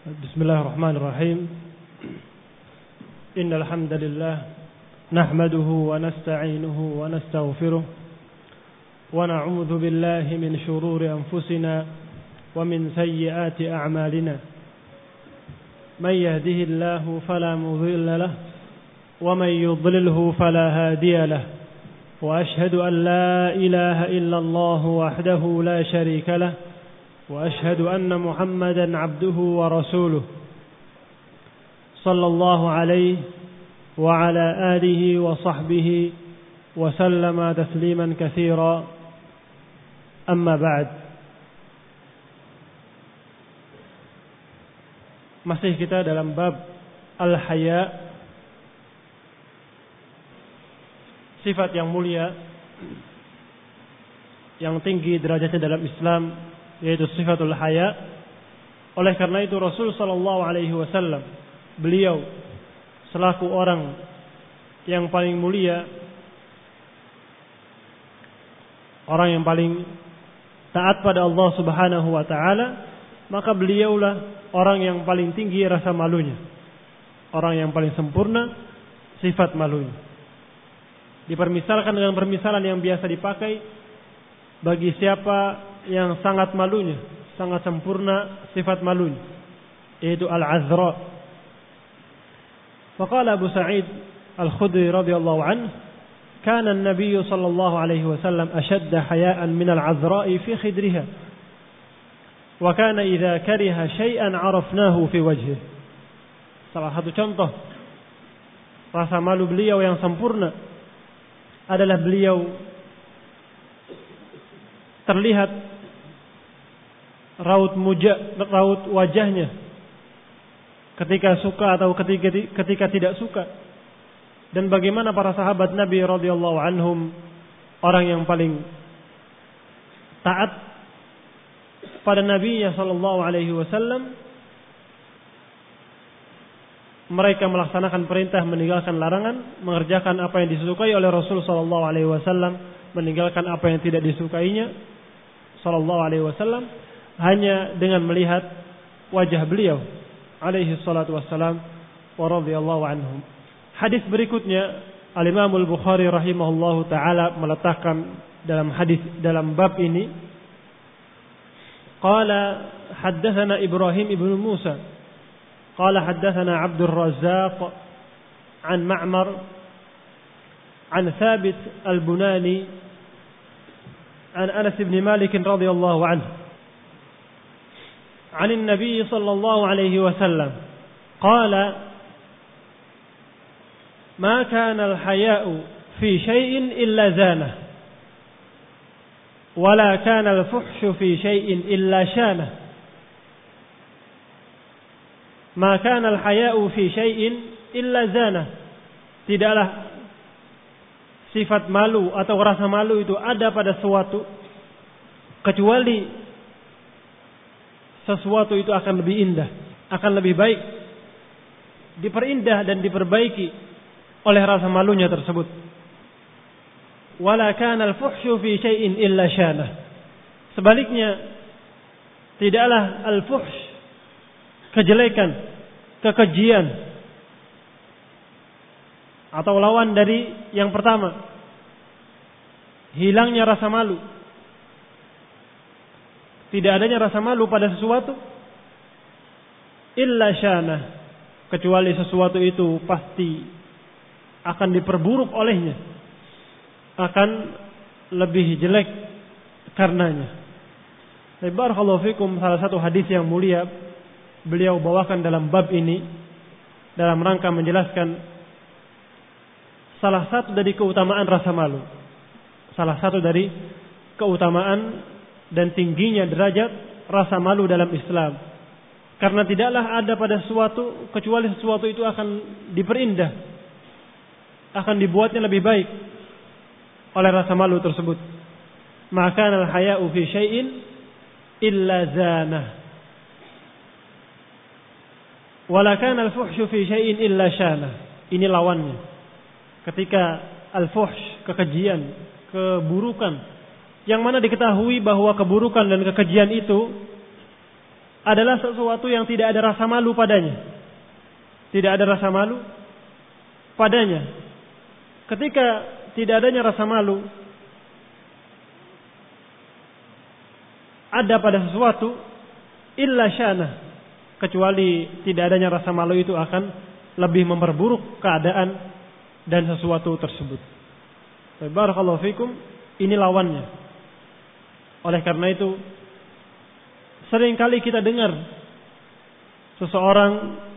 بسم الله الرحمن الرحيم إن الحمد لله نحمده ونستعينه ونستغفره ونعوذ بالله من شرور أنفسنا ومن سيئات أعمالنا من يهده الله فلا مضل له ومن يضلله فلا هادي له وأشهد أن لا إله إلا الله وحده لا شريك له وأشهد أن محمدا عبده ورسوله صلى الله عليه وعلى آله وصحبه وسلم تسليما كثيرا أما بعد. Masih kita dalam bab al-haya, sifat yang mulia yang tinggi derajatnya dalam Islam, yaitu sifatul haya. Oleh karena itu Rasul sallallahu alaihi wasallam, beliau selaku orang yang paling mulia, orang yang paling taat pada Allah Subhanahu wa taala, maka beliaulah orang yang paling tinggi rasa malunya, orang yang paling sempurna sifat malunya. Dipermisalkan dengan permisalan yang biasa dipakai bagi siapa yang sangat malunya, sangat sempurna sifat malunya, yaitu al-azra. Faqala Abu Sa'id Al-Khudri radhiyallahu anhu, kana an-nabiy sallallahu alaihi wasallam ashadda haya'an min al-azra'i fi khidriha, wa kana idza kariha shay'an 'arafnahu fi wajhihi. Salah satu contoh rasa malu beliau yang sempurna adalah beliau terlihat raut wajahnya ketika suka atau ketika tidak suka. Dan bagaimana para sahabat Nabi radhiyallahu anhum, orang yang paling taat pada Nabi sallallahu alaihi wasallam, mereka melaksanakan perintah, meninggalkan larangan, mengerjakan apa yang disukai oleh Rasul sallallahu alaihi wasallam, meninggalkan apa yang tidak disukainya sallallahu alaihi wasallam, hanya dengan melihat wajah beliau alaihi salatu wassalam wa radhiyallahu anhum. Hadis berikutnya Al-Imam Al-Bukhari rahimahullahu taala meletakkan dalam bab ini, qala haddatsana Ibrahim ibn Musa qala haddatsana Abdul Razzaq an Ma'mar an Thabit Al-Bunani an Anas bin Malik radhiyallahu anhu عن النبي صلى الله عليه وسلم قال ما كان الحياء في شيء إلا زانه ولا كان الفحش في شيء إلا شانه ما كان الحياء في شيء إلا زانه. Tidaklah sifat malu atau rasa malu itu ada pada sesuatu kecuali sesuatu itu akan lebih indah, akan lebih baik, diperindah dan diperbaiki oleh rasa malunya tersebut. Wala kana al-fuhsyu fi syai'in illa syanah. Sebaliknya, tidaklah al-fuhsh, kejelekan, kekejian, atau lawan dari yang pertama, hilangnya rasa malu. Tidak adanya rasa malu pada sesuatu illa syanah, kecuali sesuatu itu pasti akan diperburuk olehnya, akan lebih jelek karenanya. Barakallahu fikum, salah satu hadis yang mulia beliau bawakan dalam bab ini dalam rangka menjelaskan salah satu dari keutamaan rasa malu, salah satu dari keutamaan dan tingginya derajat rasa malu dalam Islam. Karena tidaklah ada pada sesuatu kecuali sesuatu itu akan diperindah, akan dibuatnya lebih baik oleh rasa malu tersebut. Maka al-haya'u fi syai'in illa zanah, wala kana al-fuhsyu fi syai'in illa syanah. Ini lawannya. Ketika al-fuhsh, kekejian, keburukan, yang mana diketahui bahwa keburukan dan kekejian itu adalah sesuatu yang tidak ada rasa malu padanya. Tidak ada rasa malu padanya. Ketika tidak adanya rasa malu ada pada sesuatu, illa syana, kecuali tidak adanya rasa malu itu akan lebih memperburuk keadaan dan sesuatu tersebut. Barakallahu fikum, ini lawannya. Oleh karena itu, seringkali kita dengar seseorang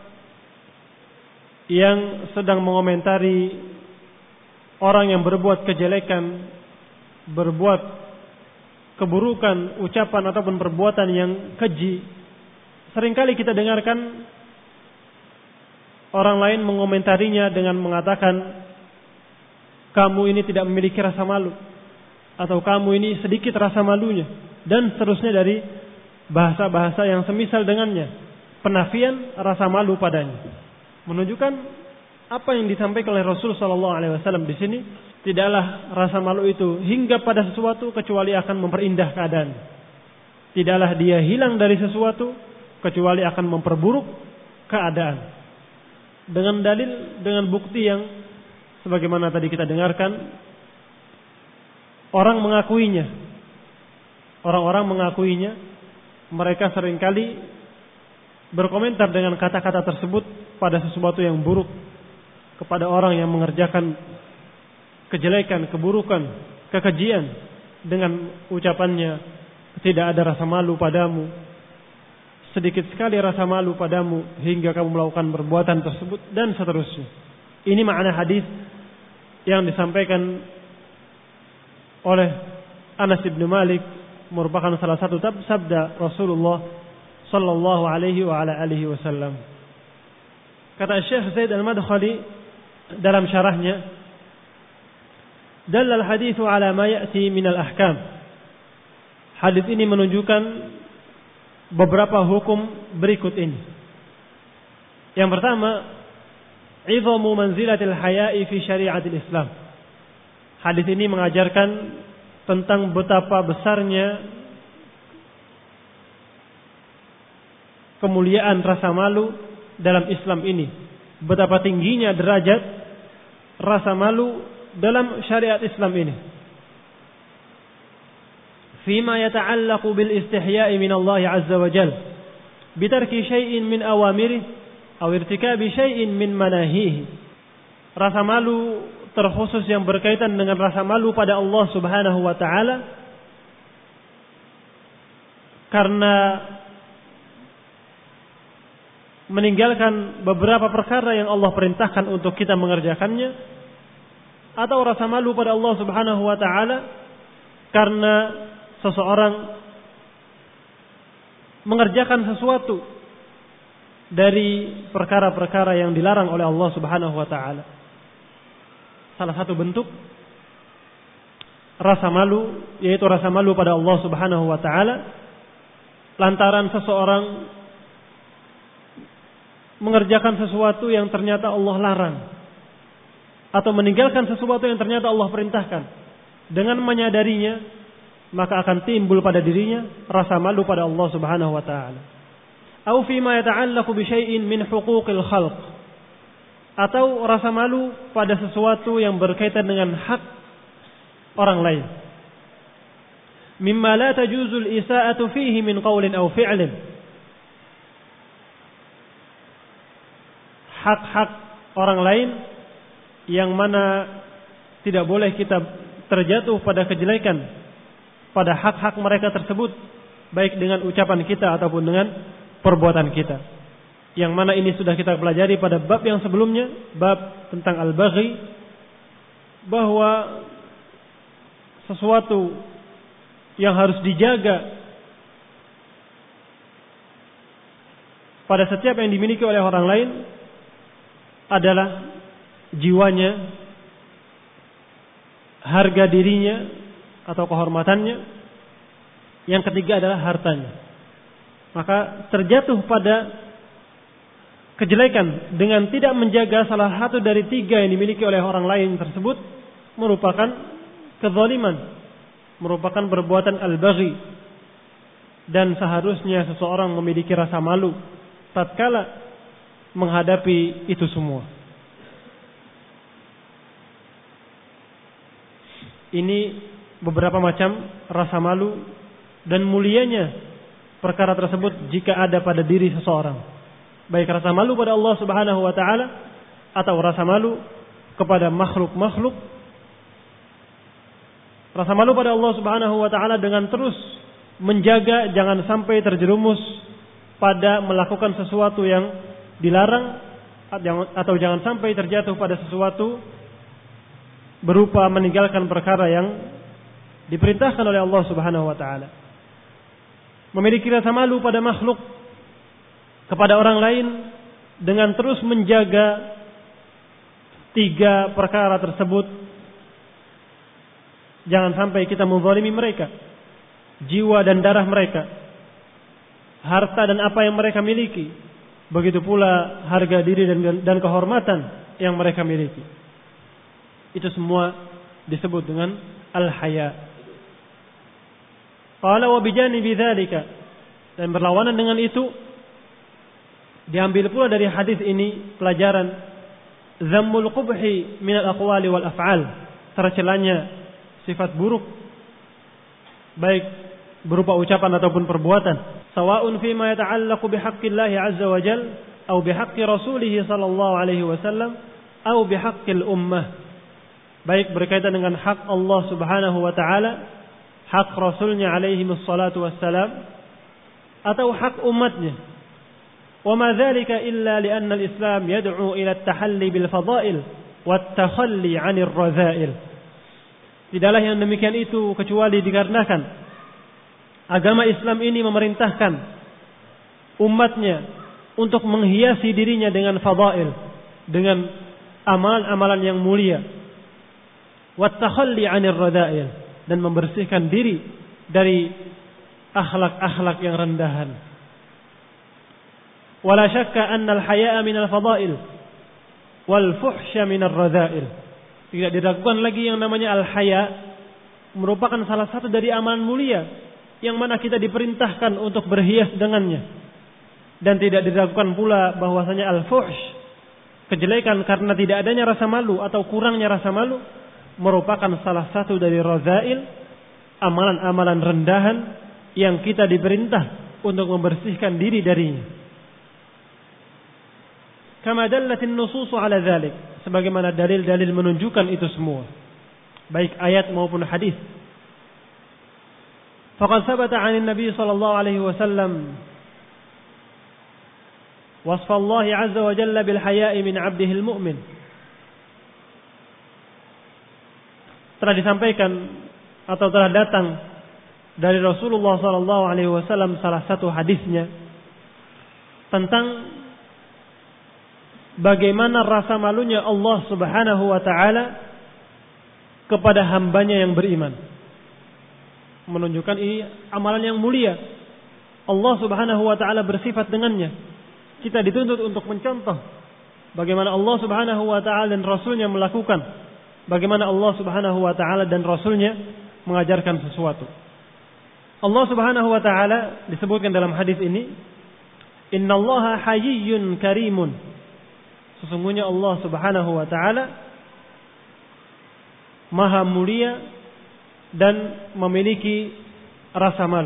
yang sedang mengomentari orang yang berbuat kejelekan, berbuat keburukan, ucapan ataupun perbuatan yang keji. Seringkali kita dengarkan orang lain mengomentarinya dengan mengatakan, kamu ini tidak memiliki rasa malu, atau kamu ini sedikit rasa malunya, dan seterusnya dari bahasa-bahasa yang semisal dengannya. Penafian rasa malu padanya. Menunjukkan apa yang disampaikan oleh Rasul sallallahu alaihi wasallam di sini, tidaklah rasa malu itu hingga pada sesuatu kecuali akan memperindah keadaan. Tidaklah dia hilang dari sesuatu kecuali akan memperburuk keadaan. Dengan dalil, dengan bukti yang sebagaimana tadi kita dengarkan, orang mengakuinya. Orang-orang mengakuinya, mereka seringkali berkomentar dengan kata-kata tersebut pada sesuatu yang buruk kepada orang yang mengerjakan kejelekan, keburukan, kekejian, dengan ucapannya, tidak ada rasa malu padamu, sedikit sekali rasa malu padamu hingga kamu melakukan perbuatan tersebut, dan seterusnya. Ini makna hadis yang disampaikan oleh Anas bin Malik, merupakan salah satu sabda Rasulullah sallallahu alaihi wa ala alihi wasallam. Kata Syekh Zaid Al-Madkhali dalam syarahnya, dalal hadithu ala ma ya'ti min al-ahkam. Hadis ini menunjukkan beberapa hukum berikut ini. Yang pertama, idhamu manzilatil haya'i fi syari'atil Islam. Hadis ini mengajarkan tentang betapa besarnya kemuliaan rasa malu dalam Islam ini. Betapa tingginya derajat rasa malu dalam syariat Islam ini. Fima yata'allaqu bil istihya'i min Allah azza wa jal, bitarki syai'in min awamirihi aw irtikabi syai'in min manahihi. Rasa malu terkhusus yang berkaitan dengan rasa malu pada Allah Subhanahu wa taala karena meninggalkan beberapa perkara yang Allah perintahkan untuk kita mengerjakannya, atau rasa malu pada Allah Subhanahu wa taala karena seseorang mengerjakan sesuatu dari perkara-perkara yang dilarang oleh Allah Subhanahu wa taala. Salah satu bentuk rasa malu yaitu rasa malu pada Allah Subhanahu wa taala lantaran seseorang mengerjakan sesuatu yang ternyata Allah larang, atau meninggalkan sesuatu yang ternyata Allah perintahkan. Dengan menyadarinya, maka akan timbul pada dirinya rasa malu pada Allah Subhanahu wa taala. Au fi ma yata'allaqu bi syai'in min huquqil khalq, atau rasa malu pada sesuatu yang berkaitan dengan hak orang lain. Mimma la tajuzu al-isa'atu fihi min qawlin aw fi'lin. Hak-hak orang lain yang mana tidak boleh kita terjatuh pada kejelekan pada hak-hak mereka tersebut, baik dengan ucapan kita ataupun dengan perbuatan kita. Yang mana ini sudah kita pelajari pada bab yang sebelumnya, bab tentang al-baghi, bahwa sesuatu yang harus dijaga pada setiap yang dimiliki oleh orang lain adalah jiwanya, harga dirinya atau kehormatannya. Yang ketiga adalah hartanya. Maka terjatuh pada kejelekan dengan tidak menjaga salah satu dari tiga yang dimiliki oleh orang lain tersebut merupakan kezaliman, merupakan perbuatan al-baghi, dan seharusnya seseorang memiliki rasa malu tatkala menghadapi itu semua. Ini beberapa macam rasa malu dan mulianya perkara tersebut jika ada pada diri seseorang. Baik rasa malu pada Allah Subhanahu wa taala atau rasa malu kepada makhluk-makhluk. Rasa malu pada Allah Subhanahu wa taala dengan terus menjaga jangan sampai terjerumus pada melakukan sesuatu yang dilarang atau jangan sampai terjatuh pada sesuatu berupa meninggalkan perkara yang diperintahkan oleh Allah Subhanahu wa taala. Memiliki rasa malu pada makhluk kepada orang lain dengan terus menjaga 3 perkara tersebut. Jangan sampai kita menzalimi mereka, jiwa dan darah mereka, harta dan apa yang mereka miliki, begitu pula harga diri dan kehormatan yang mereka miliki. Itu semua disebut dengan al-haya. Qala wa bijanibi dzalika, dan berlawanan dengan itu diambil pula dari hadis ini pelajaran zammul qubhi min al-aqwali wal af'al, tercelanya sifat buruk baik berupa ucapan ataupun perbuatan, sawa'un fima yata'allaqu bihaqqillahi 'azza wa jalla aw bihaqqi rasulih sallallahu alaihi wasallam aw bihaqqil ummah, baik berkaitan dengan hak Allah Subhanahu wa taala, hak rasulnya alaihi wassalatu wassalam, atau hak umatnya. Wa ma dzalika illa li'anna al-islam yad'u ila at-tahalli bil fada'il wat takhalli 'anil radha'il. Tidaklah yang demikian itu kecuali dikarenakan agama Islam ini memerintahkan umatnya untuk menghiasi dirinya dengan fadail, dengan amalan-amalan yang mulia, wat takhalli 'anil radha'il, dan membersihkan diri dari akhlak-akhlak yang rendahan. Wala syakka anna al-haya'a min al-fadail wal fuhsya min ar-radha'il. Tidak diragukan lagi yang namanya al-haya merupakan salah satu dari amalan mulia yang mana kita diperintahkan untuk berhias dengannya. Dan tidak diragukan pula bahwasanya al-fuhsh, kejelekan karena tidak adanya rasa malu atau kurangnya rasa malu, merupakan salah satu dari radha'il, amalan-amalan rendahan yang kita diperintah untuk membersihkan diri darinya. Kama dallatin nususu ala dzalik, sebagaimana dalil-dalil menunjukkan itu semua, baik ayat maupun hadis. Faqad sabata 'an Nabi sallallahu alaihi wasallam wasfa Allah 'azza wa jalla bil haya'i min 'abdihi al-mu'min. Telah disampaikan atau telah datang dari Rasulullah sallallahu alaihi wasallam salah satu hadisnya tentang bagaimana rasa malunya Allah Subhanahu wa taala kepada hambanya yang beriman. Menunjukkan ini amalan yang mulia. Allah Subhanahu wa taala bersifat dengannya. Kita dituntut untuk mencontoh bagaimana Allah Subhanahu wa taala dan Rasulnya melakukan, bagaimana Allah Subhanahu wa taala dan Rasulnya mengajarkan sesuatu. Allah Subhanahu wa taala disebutkan dalam hadis ini, innallaha hayyun karimun. Sesungguhnya Allah Subhanahu wa taala maha mulia dan memiliki rasa malu.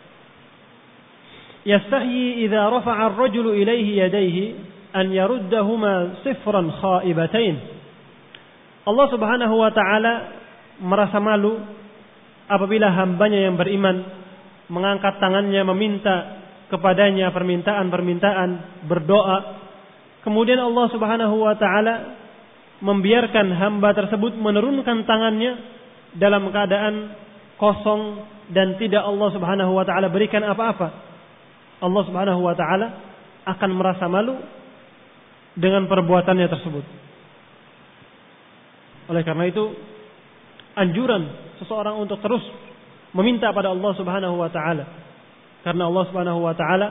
Yastahyi idza rafa'a ar-rajulu ilayhi yadayhi an yaruddahuma sifran khaibatain. Allah Subhanahu wa taala merasa malu apabila hambanya yang beriman mengangkat tangannya meminta kepadanya permintaan-permintaan, berdoa. Kemudian Allah Subhanahu wa taala membiarkan hamba tersebut menurunkan tangannya dalam keadaan kosong dan tidak Allah Subhanahu wa taala berikan apa-apa. Allah Subhanahu wa taala akan merasa malu dengan perbuatannya tersebut. Oleh karena itu, anjuran seseorang untuk terus meminta pada Allah Subhanahu wa taala. Karena Allah Subhanahu wa taala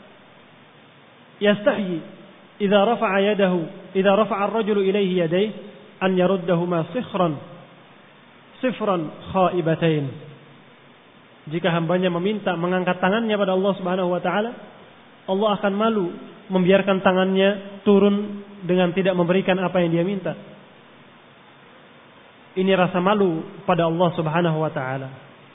yastahyi idza rafa'a ar-rajulu ilayhi yadayhi an yaruddahuma sifran khaibatain. Jika hambanya meminta mengangkat tangannya pada Allah Subhanahu wa taala, Allah akan malu membiarkan tangannya turun dengan tidak memberikan apa yang dia minta. Ini rasa malu pada Allah Subhanahu wa taala.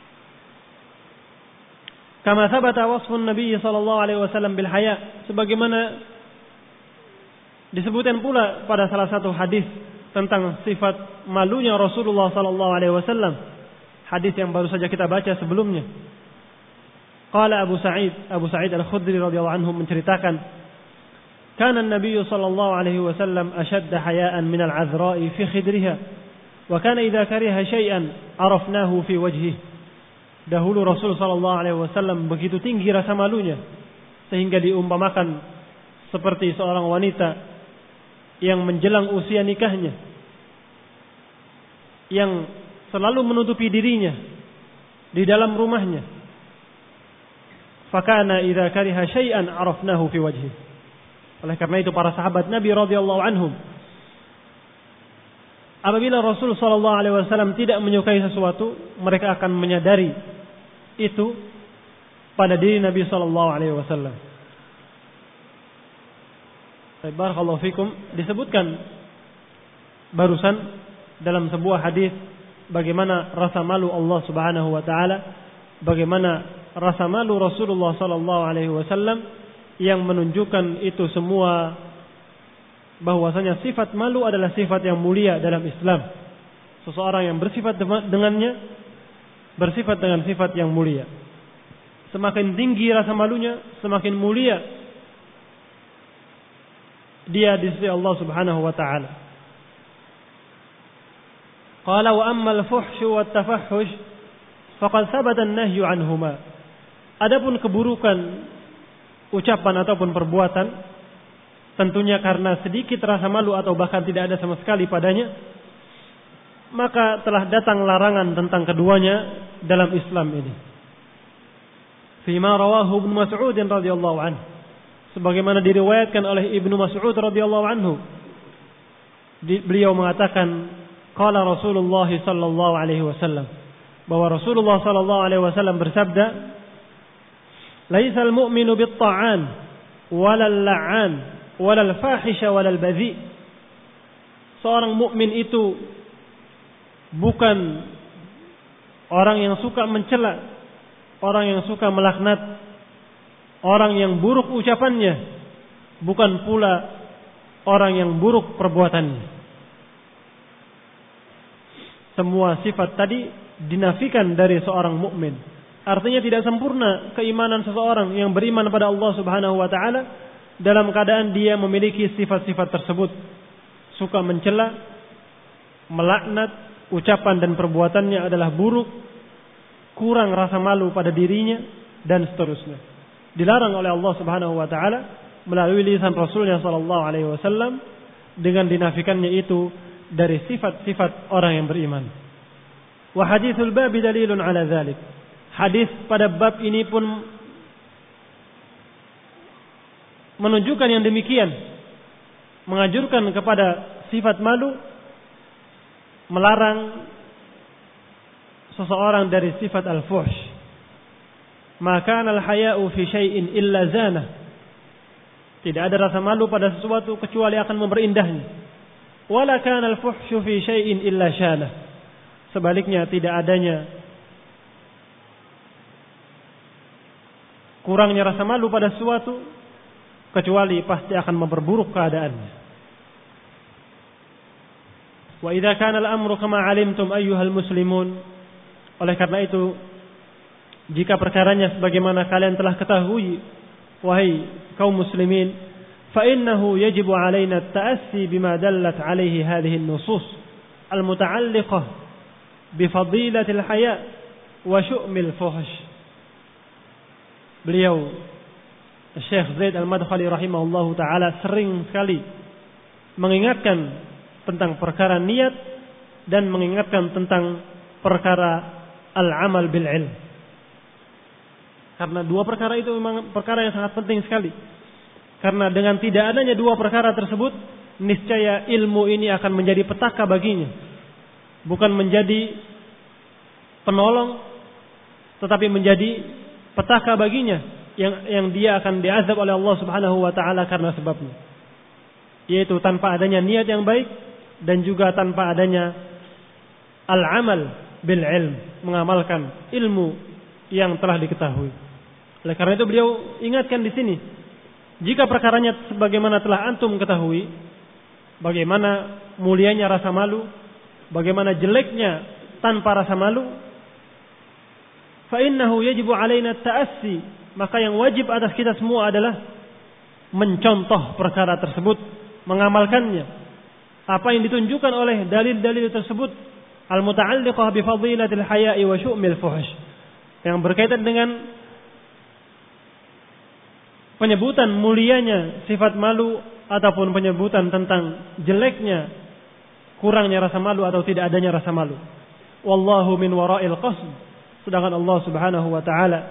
Kama thabata wasfun Nabi sallallahu alaihi wasallam bil haya, sebagaimana disebutkan pula pada salah satu hadis tentang sifat malunya Rasulullah sallallahu alaihi wasallam, hadis yang baru saja kita baca sebelumnya. Qala Abu Sa'id Al-Khudri radhiyallahu anhu menceritakan, kana an-nabiy sallallahu alaihi wasallam ashadda haya'an min al-'adhra'i fi khidriha, wa kana idza kariha shay'an arafnahu fi wajhihi. Dahulu Rasul sallallahu alaihi wasallam begitu tinggi rasa malunya sehingga diumpamakan seperti seorang wanita yang menjelang usia nikahnya, yang selalu menutupi dirinya di dalam rumahnya. Fakana idza kariha syai'an arafnahu fi wajhi. Oleh karena itu para sahabat Nabi radhiyallahu anhum, apabila Rasul sallallahu alaihi wasallam tidak menyukai sesuatu, mereka akan menyadari itu pada diri Nabi sallallahu alaihi wasallam. Barakallahu fikum, disebutkan barusan dalam sebuah hadis bagaimana rasa malu Allah Subhanahu wa taala, bagaimana rasa malu Rasulullah sallallahu alaihi wasallam yang menunjukkan itu semua bahwasanya sifat malu adalah sifat yang mulia dalam Islam. Seseorang yang bersifat dengannya bersifat dengan sifat yang mulia. Semakin tinggi rasa malunya, semakin mulia dia di sisi Allah Subhanahu wa taala. Qala wa amma al-fuhsy wa at-tafahhush faqad thabata an-nahyu anhuma. Adapun keburukan ucapan ataupun perbuatan, tentunya karena sedikit rasa malu atau bahkan tidak ada sama sekali padanya, maka telah datang larangan tentang keduanya dalam Islam ini. Fima rawahu Ibnu Mas'ud radhiyallahu anhu, sebagaimana diriwayatkan oleh Ibnu Mas'ud radhiyallahu anhu, beliau mengatakan qala Rasulullah sallallahu alaihi wasallam, bahwa Rasulullah sallallahu alaihi wasallam bersabda, laisal mu'minu bit-ta'an walal la'an walal fahisha walal badhi. Seorang mukmin itu bukan orang yang suka mencela, orang yang suka melaknat, orang yang buruk ucapannya, bukan pula orang yang buruk perbuatannya. Semua sifat tadi dinafikan dari seorang mukmin. Artinya tidak sempurna keimanan seseorang yang beriman pada Allah Subhanahu wa taala dalam keadaan dia memiliki sifat-sifat tersebut. Suka mencela, melaknat, ucapan dan perbuatannya adalah buruk, kurang rasa malu pada dirinya dan seterusnya. Dilarang oleh Allah Subhanahu wa taala melalui lisan Rasulnya sallallahu alaihi wasallam dengan dinafikannya itu dari sifat-sifat orang yang beriman. Wa haditsul bab dalilun ala dzalik. Hadis pada bab ini pun menunjukkan yang demikian, mengajurkan kepada sifat malu, melarang seseorang dari sifat al-fuhsh. Maka al-haya'u fi syai'in illa zana. Tidak ada rasa malu pada sesuatu kecuali akan memperindahnya. Wala kana al-fuhshu fi syai'in illa syana. Sebaliknya tidak adanya kurangnya rasa malu pada sesuatu kecuali pasti akan memperburuk keadaannya. Wa idza kana al-amru kama 'alimtum ayyuhal muslimun. Oleh karena itu, jika perkaranya sebagaimana kalian telah ketahui wahai kaum muslimin, fa innahu yajibu 'alaina at-ta'assi bima dallat 'alaihi hadhihi an-nusus al-muta'alliqah bi fadilatil haya' wa syu'mil fuhsh. Beliau Syekh Zaid Al-Madkhali rahimahullahu taala sering sekali mengingatkan tentang perkara niat dan mengingatkan tentang perkara al-amal bil ilm. Karena dua perkara itu memang perkara yang sangat penting sekali. Karena dengan tidak adanya dua perkara tersebut, niscaya ilmu ini akan menjadi petaka baginya. Bukan menjadi penolong, tetapi menjadi petaka baginya yang dia akan diazab oleh Allah Subhanahu wa taala karena sebabnya. Yaitu tanpa adanya niat yang baik dan juga tanpa adanya al-amal bil ilm, mengamalkan ilmu yang telah diketahui. Oleh karena itu beliau ingatkan di sini, jika perkaranya sebagaimana telah antum ketahui, bagaimana mulianya rasa malu, bagaimana jeleknya tanpa rasa malu, fa innahu yajibu alaina ta'assi, maka yang wajib atas kita semua adalah mencontoh perkara tersebut, mengamalkannya. Apa yang ditunjukkan oleh dalil-dalil tersebut, al-muta'alliqah bi fadilatil haya'i wa syu'mil fuhsh, yang berkaitan dengan penyebutan mulianya sifat malu ataupun penyebutan tentang jeleknya, kurangnya rasa malu atau tidak adanya rasa malu. Wallahu min wara'il qasd, sedangkan Allah Subhanahu wa taala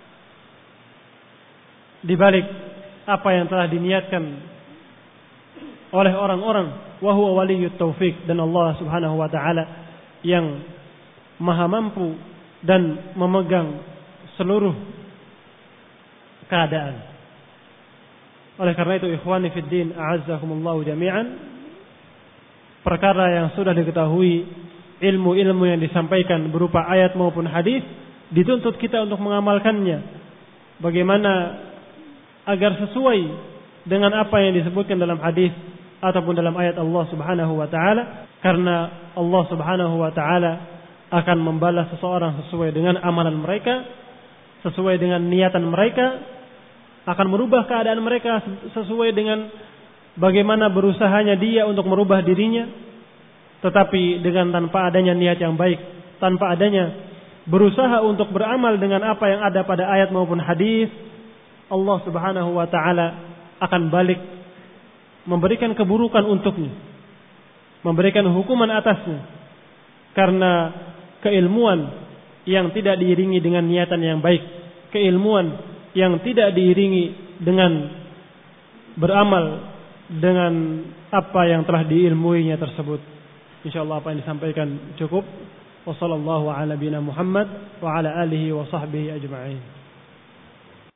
di balik apa yang telah diniatkan oleh orang-orang, wa huwa waliyyut taufik, dan Allah Subhanahu wa taala yang maha mampu dan memegang seluruh keadaan. Oleh karena itu ikhwani fid din, a'azzakumullahu jami'an, perkara yang sudah diketahui, ilmu-ilmu yang disampaikan berupa ayat maupun hadis, dituntut kita untuk mengamalkannya. Bagaimana agar sesuai dengan apa yang disebutkan dalam hadis ataupun dalam ayat Allah Subhanahu wa taala, karena Allah Subhanahu wa taala akan membalas seseorang sesuai dengan amalan mereka, sesuai dengan niatan mereka, akan merubah keadaan mereka sesuai dengan bagaimana berusahanya dia untuk merubah dirinya, tetapi dengan tanpa adanya niat yang baik, tanpa adanya berusaha untuk beramal dengan apa yang ada pada ayat maupun hadis, Allah Subhanahu wa taala akan balik memberikan keburukan untuknya, memberikan hukuman atasnya, karena keilmuan yang tidak diiringi dengan niatan yang baik, keilmuan yang tidak diiringi dengan beramal dengan apa yang telah diilmuinya tersebut. Insyaallah apa yang disampaikan cukup. Wassallallahu ala nabiyina Muhammad wa ala alihi wa sahbihi ajma'in.